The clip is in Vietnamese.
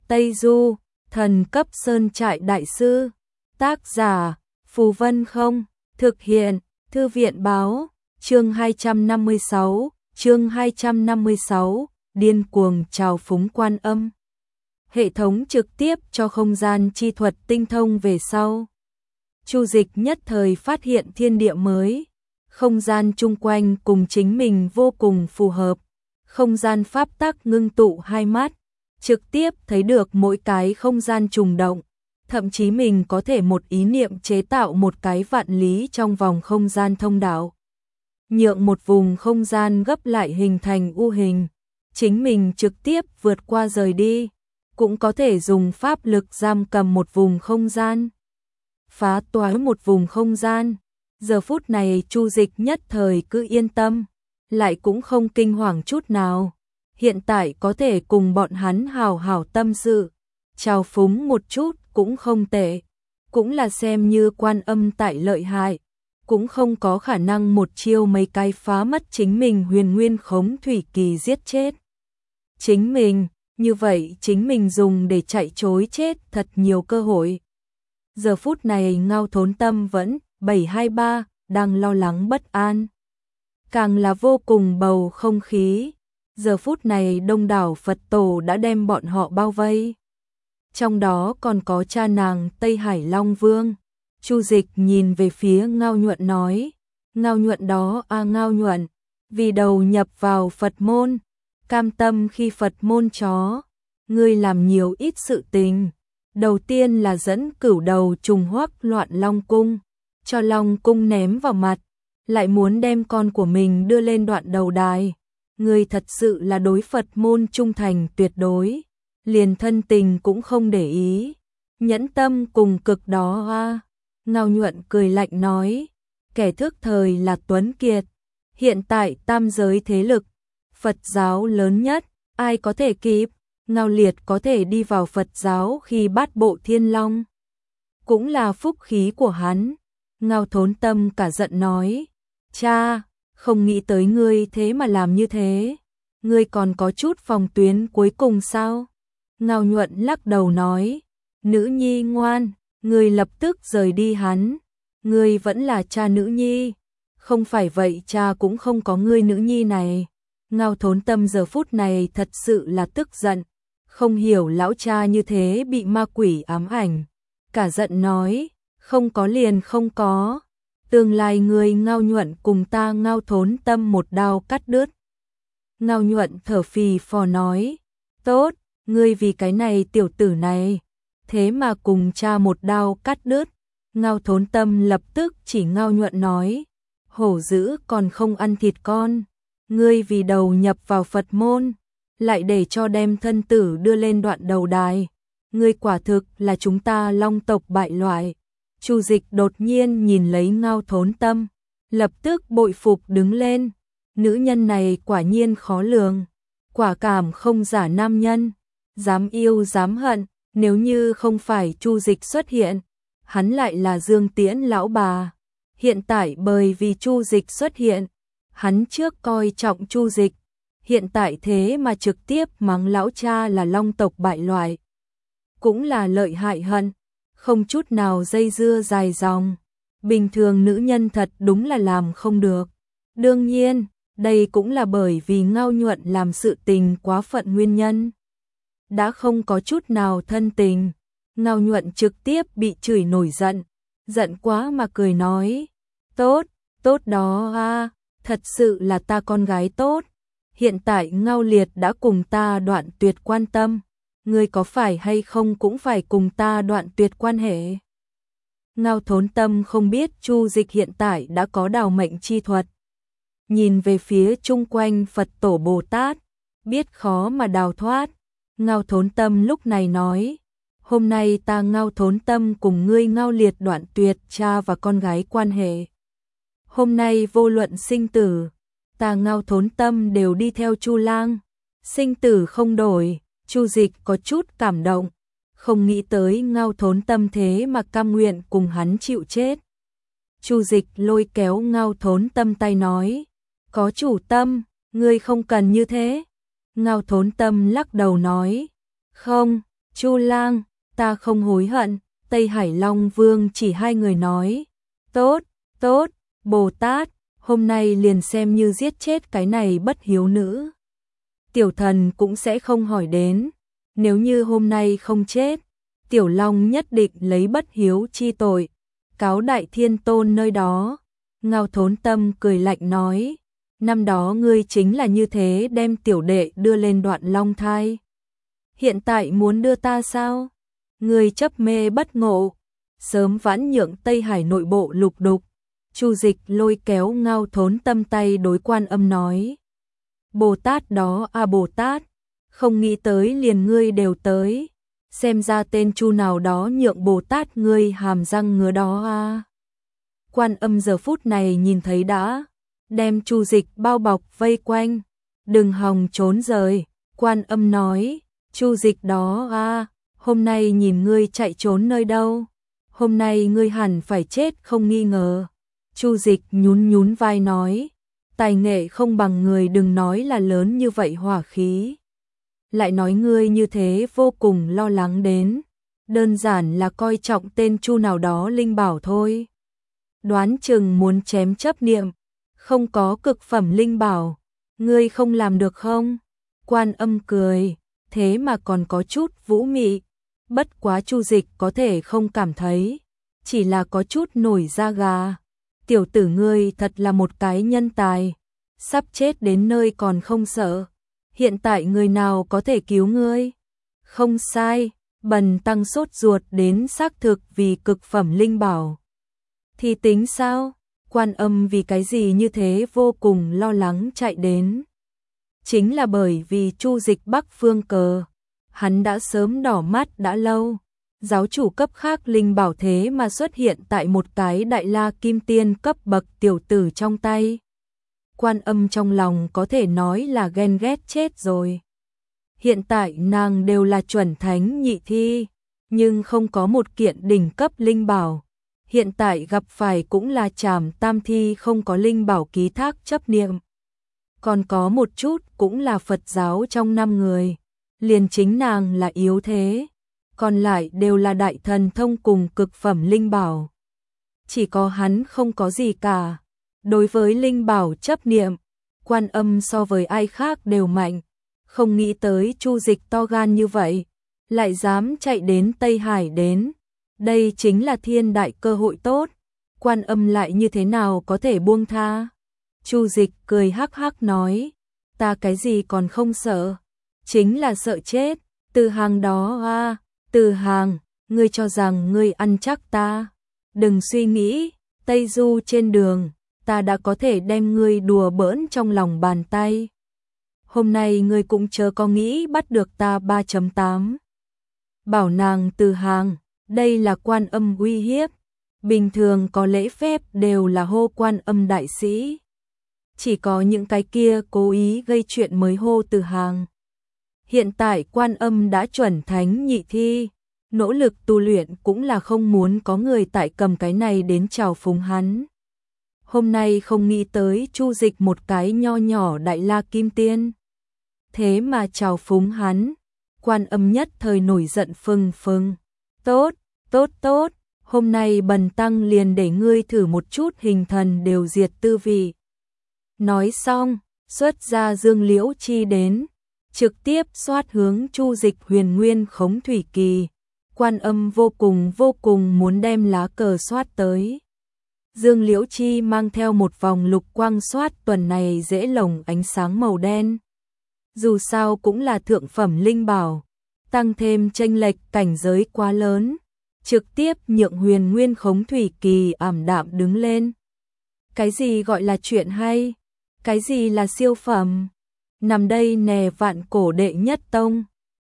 Tây Du, thần cấp sơn trại đại sư. Tác giả, Phù Vân Không. Thực hiện, Thư viện báo. Chương 256, điên cuồng trào phúng Quan Âm. Hệ thống trực tiếp cho không gian chi thuật tinh thông về sau. Chu Dịch nhất thời phát hiện thiên địa mới, không gian chung quanh cùng chính mình vô cùng phù hợp. Không gian pháp tắc ngưng tụ hai mắt, trực tiếp thấy được mỗi cái không gian trùng động, thậm chí mình có thể một ý niệm chế tạo một cái vạn lý trong vòng không gian thông đạo. Nhượng một vùng không gian gấp lại hình thành u hình, chính mình trực tiếp vượt qua rời đi, cũng có thể dùng pháp lực giam cầm một vùng không gian, phá toái một vùng không gian. Giờ phút này Chu Dịch nhất thời cứ yên tâm, lại cũng không kinh hoàng chút nào. Hiện tại có thể cùng bọn hắn hào hào tâm sự, chào phúng một chút cũng không tệ, cũng là xem như Quan Âm tại lợi hại, cũng không có khả năng một chiêu mấy cái phá mất chính mình huyền nguyên khống thủy kỳ giết chết chính mình, như vậy chính mình dùng để chạy trối chết thật nhiều cơ hội. Giờ phút này Ngao Thốn Tâm vẫn 723 đang lo lắng bất an, càng là vô cùng bầu không khí. Giờ phút này đông đảo Phật tổ đã đem bọn họ bao vây, trong đó còn có cha nàng Tây Hải Long Vương. Chu Dịch nhìn về phía Ngao Nhuận nói, Ngao Nhuận đó Ngao Nhuận, vì đầu nhập vào Phật môn, cam tâm khi Phật môn chó, ngươi làm nhiều ít sự tình. Đầu tiên là dẫn cửu đầu trùng hoắc loạn Long Cung, cho Long Cung ném vào mặt, lại muốn đem con của mình đưa lên đoạn đầu đài. Ngươi thật sự là đối Phật môn trung thành tuyệt đối, liền thân tình cũng không để ý, nhẫn tâm cùng cực đó a. Ngao Nhuận cười lạnh nói, kẻ thức thời là Tuấn Kiệt, hiện tại tam giới thế lực, Phật giáo lớn nhất, ai có thể kịp. Ngao Liệt có thể đi vào Phật giáo khi bát bộ thiên long, cũng là phúc khí của hắn. Ngao Thốn Tâm cả giận nói, cha, không nghĩ tới ngươi thế mà làm như thế, ngươi còn có chút phòng tuyến cuối cùng sao? Ngao Nhuận lắc đầu nói, nữ nhi ngoan, ngươi lập tức rời đi hắn, ngươi vẫn là cha nữ nhi, không phải vậy cha cũng không có ngươi nữ nhi này. Ngao Thốn Tâm giờ phút này thật sự là tức giận, không hiểu lão cha như thế bị ma quỷ ám ảnh, cả giận nói, không có liền không có, tương lai ngươi Ngao Nhuận cùng ta Ngao Thốn Tâm một đao cắt đứt. Ngao Nhuận thở phì phò nói, tốt, ngươi vì cái này tiểu tử này, thế mà cùng cha một đao cắt đứt. Ngao Thốn Tâm lập tức chỉ Ngao Nhuận nói, hổ dữ còn không ăn thịt con, ngươi vì đầu nhập vào Phật môn, lại để cho đem thân tử đưa lên đoạn đầu đài, ngươi quả thực là chúng ta Long tộc bại loại. Chu Dịch đột nhiên nhìn lấy Ngao Thốn Tâm, lập tức bội phục đứng lên, nữ nhân này quả nhiên khó lường, quả cảm không giả nam nhân, dám yêu dám hận, nếu như không phải Chu Dịch xuất hiện, hắn lại là Dương Tiễn lão bà. Hiện tại bởi vì Chu Dịch xuất hiện, hắn trước coi trọng Chu Dịch, hiện tại thế mà trực tiếp mắng lão cha là Long tộc bại loại, cũng là lợi hại hận, không chút nào dây dưa dài dòng. Bình thường nữ nhân thật đúng là làm không được. Đương nhiên, đây cũng là bởi vì Ngao Nhuận làm sự tình quá phận nguyên nhân. Đã không có chút nào thân tình, Ngao Nhuận trực tiếp bị chửi nổi giận, giận quá mà cười nói, tốt, tốt đó thật sự là ta con gái tốt. Hiện tại Ngao Liệt đã cùng ta đoạn tuyệt quan tâm, ngươi có phải hay không cũng phải cùng ta đoạn tuyệt quan hệ. Ngao Thốn Tâm không biết Chu Dịch hiện tại đã có đào mệnh chi thuật, nhìn về phía chung quanh Phật tổ Bồ Tát, biết khó mà đào thoát. Ngao Thốn Tâm lúc này nói, hôm nay ta Ngao Thốn Tâm cùng ngươi Ngao Liệt đoạn tuyệt cha và con gái quan hệ. Hôm nay vô luận sinh tử, ta Ngao Thốn Tâm đều đi theo Chu Lang, sinh tử không đổi. Chu Dịch có chút cảm động, không nghĩ tới Ngao Thốn Tâm thế mà cam nguyện cùng hắn chịu chết. Chu Dịch lôi kéo Ngao Thốn Tâm tay nói, có chủ tâm, ngươi không cần như thế. Ngao Thốn Tâm lắc đầu nói, không, Chu Lang, ta không hối hận. Tây Hải Long Vương chỉ hai người nói. Tốt, tốt, Bồ Tát, hôm nay liền xem như giết chết cái này bất hiếu nữ. Tiểu thần cũng sẽ không hỏi đến. Nếu như hôm nay không chết, Tiểu Long nhất định lấy bất hiếu chi tội, cáo Đại Thiên Tôn nơi đó. Ngao Thốn Tâm cười lạnh nói, năm đó ngươi chính là như thế đem tiểu đệ đưa lên đoạn long thai. Hiện tại muốn đưa ta sao? Ngươi chấp mê bất ngộ, sớm vãn nhượng Tây Hải nội bộ lục đục. Chu Dịch lôi kéo Ngao Thốn Tâm tay đối Quan Âm nói, Bồ Tát đó à Bồ Tát, không nghĩ tới liền ngươi đều tới, xem ra tên Chu nào đó nhượng Bồ Tát ngươi hàm răng ngứa đó à. Quan Âm giờ phút này nhìn thấy đã, đem Chu Dịch bao bọc vây quanh, đừng hòng trốn rời. Quan Âm nói, Chu Dịch đó à, hôm nay nhìn ngươi chạy trốn nơi đâu, hôm nay ngươi hẳn phải chết không nghi ngờ. Chu Dịch nhún nhún vai nói, tài nghệ không bằng người, đừng nói là lớn như vậy hỏa khí. Lại nói ngươi như thế vô cùng lo lắng đến, đơn giản là coi trọng tên Chu nào đó linh bảo thôi. Đoán chừng muốn chém chấp niệm, không có cực phẩm linh bảo, ngươi không làm được không? Quan Âm cười, thế mà còn có chút vũ mị, bất quá Chu Dịch có thể không cảm thấy, chỉ là có chút nổi da gà. Tiểu tử ngươi thật là một cái nhân tài, sắp chết đến nơi còn không sợ, hiện tại người nào có thể cứu ngươi? Không sai, Bần tăng sốt ruột đến xác thực vì cực phẩm linh bảo. Thì tính sao? Quan Âm vì cái gì như thế vô cùng lo lắng chạy đến. Chính là bởi vì Chu Dịch Bắc Phương Cờ, hắn đã sớm đỏ mắt đã lâu. Giáo chủ cấp khác linh bảo thế mà xuất hiện tại một cái Đại La Kim Tiên cấp bậc tiểu tử trong tay. Quan Âm trong lòng có thể nói là ghen ghét chết rồi. Hiện tại nàng đều là chuẩn thánh nhị thi, nhưng không có một kiện đỉnh cấp linh bảo. Hiện tại gặp phải cũng là Trảm Tam thi không có linh bảo ký thác chấp niệm. Còn có một chút cũng là Phật giáo trong 5 người, liền chính nàng là yếu thế. Còn lại đều là đại thần thông cùng cực phẩm linh bảo. Chỉ có hắn không có gì cả. Đối với linh bảo chấp niệm, Quan Âm so với ai khác đều mạnh. Không nghĩ tới Chu Dịch to gan như vậy, lại dám chạy đến Tây Hải đến. Đây chính là thiên đại cơ hội tốt. Quan Âm lại như thế nào có thể buông tha? Chu Dịch cười hắc hắc nói, ta cái gì còn không sợ, chính là sợ chết. Từ Hàng đó à, Từ Hàng, ngươi cho rằng ngươi ăn chắc ta. Đừng suy nghĩ, Tây Du trên đường, ta đã có thể đem ngươi đùa bỡn trong lòng bàn tay. Hôm nay ngươi cũng chớ có nghĩ bắt được ta 3.8. Bảo nàng Từ Hàng, đây là Quan Âm uy hiếp. Bình thường có lễ phép đều là hô Quan Âm đại sĩ. Chỉ có những cái kia cố ý gây chuyện mới hô Từ Hàng. Hiện tại Quan Âm đã chuẩn thánh nhị thi, nỗ lực tu luyện cũng là không muốn có người tại cầm cái này đến chào phúng hắn. Hôm nay không nghĩ tới Chu Dịch một cái nho nhỏ Đại La Kim Tiên, thế mà chào phúng hắn. Quan Âm nhất thời nổi giận phừng phừng. Tốt, tốt, tốt, hôm nay bần tăng liền để ngươi thử một chút hình thần đều diệt tư vị. Nói xong, xuất ra Dương Liễu Chi đến, trực tiếp xoát hướng Chu Dịch Huyền Nguyên Khống Thủy Kỳ. Quan Âm vô cùng muốn đem lá cờ xoát tới. Dương Liễu Chi mang theo một vòng lục quang xoát tuần này dễ lồng ánh sáng màu đen. Dù sao cũng là thượng phẩm linh bảo, tăng thêm chênh lệch cảnh giới quá lớn, trực tiếp nhượng Huyền Nguyên Khống Thủy Kỳ ảm đạm đứng lên. Cái gì gọi là chuyện hay? Cái gì là siêu phẩm? Nằm đây nè vạn cổ đệ nhất tông.